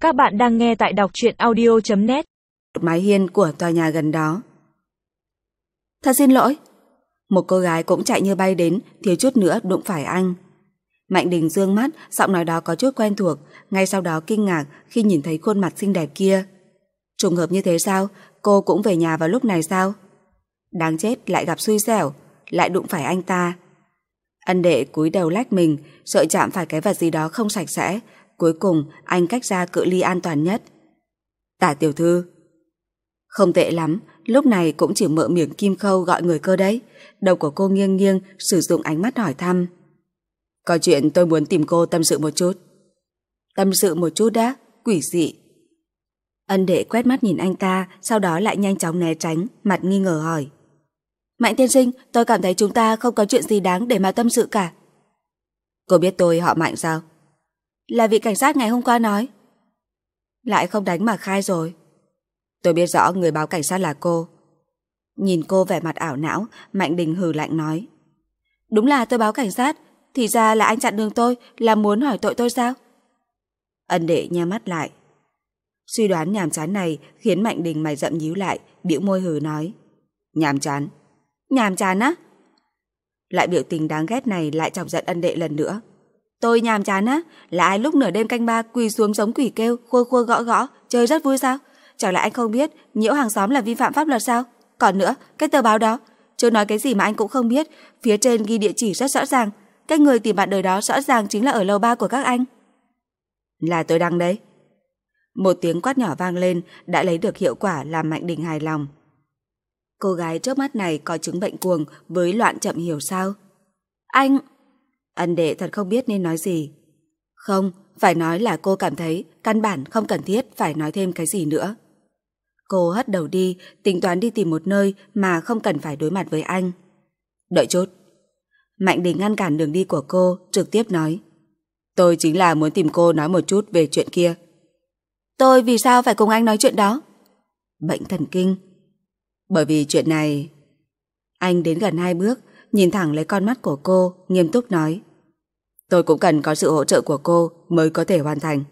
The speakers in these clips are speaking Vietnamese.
Các bạn đang nghe tại đọc truyện audio.net. Mái hiên của tòa nhà gần đó. Thật xin lỗi. Một cô gái cũng chạy như bay đến, thiếu chút nữa đụng phải anh. Mạnh Đình dương mắt, giọng nói đó có chút quen thuộc, ngay sau đó kinh ngạc khi nhìn thấy khuôn mặt xinh đẹp kia. Trùng hợp như thế sao? Cô cũng về nhà vào lúc này sao? Đáng chết, lại gặp xui xẻo, lại đụng phải anh ta. Ân Đệ cúi đầu lách mình, sợ chạm phải cái vật gì đó không sạch sẽ. Cuối cùng anh cách ra cự ly an toàn nhất. Tả tiểu thư. Không tệ lắm, lúc này cũng chỉ mợ miệng kim khâu gọi người cơ đấy. Đầu của cô nghiêng nghiêng, sử dụng ánh mắt hỏi thăm. Có chuyện tôi muốn tìm cô tâm sự một chút. Tâm sự một chút đã, quỷ dị. Ân Đệ quét mắt nhìn anh ta, sau đó lại nhanh chóng né tránh, mặt nghi ngờ hỏi. Mạnh tiên sinh, tôi cảm thấy chúng ta không có chuyện gì đáng để mà tâm sự cả. Cô biết tôi họ Mạnh sao? Là vị cảnh sát ngày hôm qua nói. Lại không đánh mà khai rồi. Tôi biết rõ người báo cảnh sát là cô. Nhìn cô vẻ mặt ảo não, Mạnh Đình hừ lạnh nói. Đúng là tôi báo cảnh sát, thì ra là anh chặn đường tôi, là muốn hỏi tội tôi sao? Ân Đệ nheo mắt lại. Suy đoán nhàm chán này khiến Mạnh Đình mày rậm nhíu lại, bĩu môi hừ nói. Nhàm chán. Nhàm chán á? Lại biểu tình đáng ghét này lại chọc giận Ân Đệ lần nữa. Tôi nhàm chán á? Là ai lúc nửa đêm canh ba quỳ xuống giống quỷ kêu, khua khua gõ gõ, chơi rất vui sao? Chẳng lẽ anh không biết nhiễu hàng xóm là vi phạm pháp luật sao? Còn nữa, cái tờ báo đó, chưa nói cái gì mà anh cũng không biết, phía trên ghi địa chỉ rất rõ ràng. Cái người tìm bạn đời đó rõ ràng chính là ở lầu 3 của các anh. Là tôi đăng đấy. Một tiếng quát nhỏ vang lên đã lấy được hiệu quả làm Mạnh Đình hài lòng. Cô gái trước mắt này có chứng bệnh cuồng với loạn chậm hiểu sao? Anh... Ân Đệ thật không biết nên nói gì. Không, phải nói là cô cảm thấy căn bản không cần thiết phải nói thêm cái gì nữa. Cô hất đầu đi, tính toán đi tìm một nơi mà không cần phải đối mặt với anh. Đợi chút. Mạnh Đình ngăn cản đường đi của cô, trực tiếp nói. Tôi chính là muốn tìm cô nói một chút về chuyện kia. Tôi vì sao phải cùng anh nói chuyện đó? Bệnh thần kinh. Bởi vì chuyện này... Anh đến gần 2 bước, nhìn thẳng lấy con mắt của cô, nghiêm túc nói. Tôi cũng cần có sự hỗ trợ của cô mới có thể hoàn thành.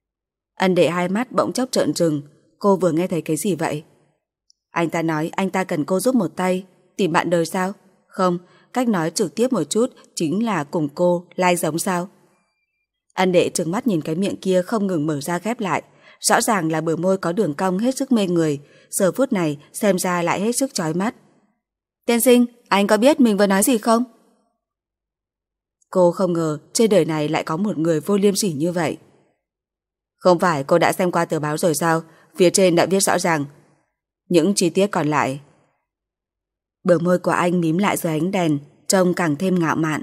Ân Đệ hai mắt bỗng chốc trợn trừng. Cô vừa nghe thấy cái gì vậy? Anh ta nói anh ta cần cô giúp một tay. Tìm bạn đời sao? Không, cách nói trực tiếp một chút chính là cùng cô lai giống sao? Ân Đệ trừng mắt nhìn cái miệng kia không ngừng mở ra khép lại. Rõ ràng là bờ môi có đường cong hết sức mê người. Giờ phút này xem ra lại hết sức chói mắt. Tiên sinh, anh có biết mình vừa nói gì không? Cô không ngờ trên đời này lại có một người vô liêm sỉ như vậy. Không phải cô đã xem qua tờ báo rồi sao? Phía trên đã viết rõ ràng. Những chi tiết còn lại. Bờ môi của anh mím lại dưới ánh đèn, trông càng thêm ngạo mạn.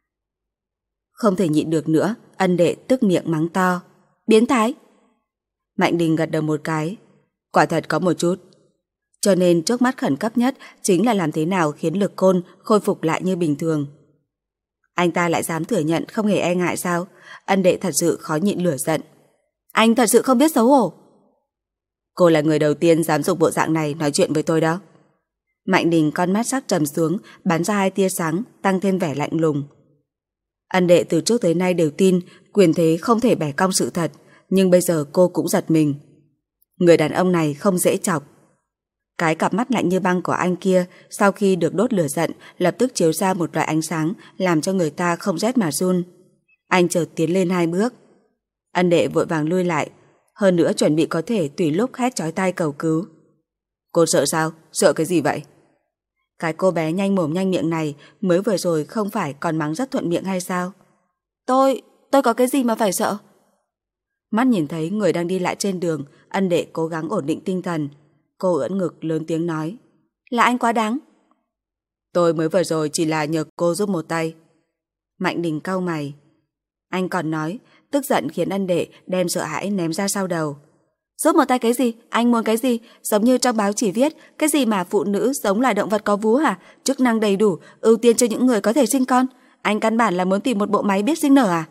Không thể nhịn được nữa, Ân Đệ tức miệng mắng to. Biến thái! Mạnh Đình gật đầu một cái. Quả thật có một chút. Cho nên trước mắt khẩn cấp nhất chính là làm thế nào khiến lực côn khôi phục lại như bình thường. Anh ta lại dám thừa nhận không hề e ngại sao? Ân Đệ thật sự khó nhịn lửa giận. Anh thật sự không biết xấu hổ. Cô là người đầu tiên dám dùng bộ dạng này nói chuyện với tôi đó. Mạnh Đình con mắt sắc trầm xuống, bắn ra 2 tia sáng, tăng thêm vẻ lạnh lùng. Ân Đệ từ trước tới nay đều tin quyền thế không thể bẻ cong sự thật, nhưng bây giờ cô cũng giật mình. Người đàn ông này không dễ chọc. Cái cặp mắt lạnh như băng của anh kia sau khi được đốt lửa giận lập tức chiếu ra một loại ánh sáng làm cho người ta không rét mà run. Anh chợt tiến lên 2 bước. Ân Đệ vội vàng lui lại, hơn nữa chuẩn bị có thể tùy lúc hét chói tai cầu cứu. Cô sợ sao? Sợ cái gì vậy? Cái cô bé nhanh mồm nhanh miệng này mới vừa rồi không phải còn mắng rất thuận miệng hay sao? Tôi có cái gì mà phải sợ? Mắt nhìn thấy người đang đi lại trên đường, Ân Đệ cố gắng ổn định tinh thần. Cô ưỡn ngực lớn tiếng nói. Là anh quá đáng. Tôi mới vừa rồi chỉ là nhờ cô giúp một tay. Mạnh Đình cau mày. Anh còn nói, tức giận khiến Ân Đệ đem sợ hãi ném ra sau đầu. Giúp một tay cái gì? Anh muốn cái gì? Giống như trong báo chỉ viết, cái gì mà phụ nữ giống loài động vật có vú hả? Chức năng đầy đủ, ưu tiên cho những người có thể sinh con. Anh căn bản là muốn tìm một bộ máy biết sinh nở à?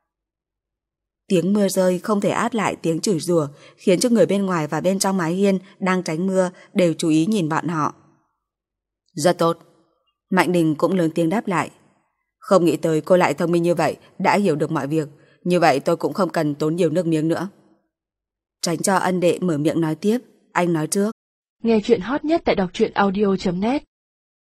Tiếng mưa rơi không thể át lại tiếng chửi rủa, khiến cho người bên ngoài và bên trong mái hiên đang tránh mưa đều chú ý nhìn bọn họ. Rất tốt. Mạnh Đình cũng lớn tiếng đáp lại. Không nghĩ tới cô lại thông minh như vậy, đã hiểu được mọi việc. Như vậy tôi cũng không cần tốn nhiều nước miếng nữa. Tránh cho ân đệ mở miệng nói tiếp, anh nói trước. Nghe chuyện hot nhất tại đọc truyện audio.net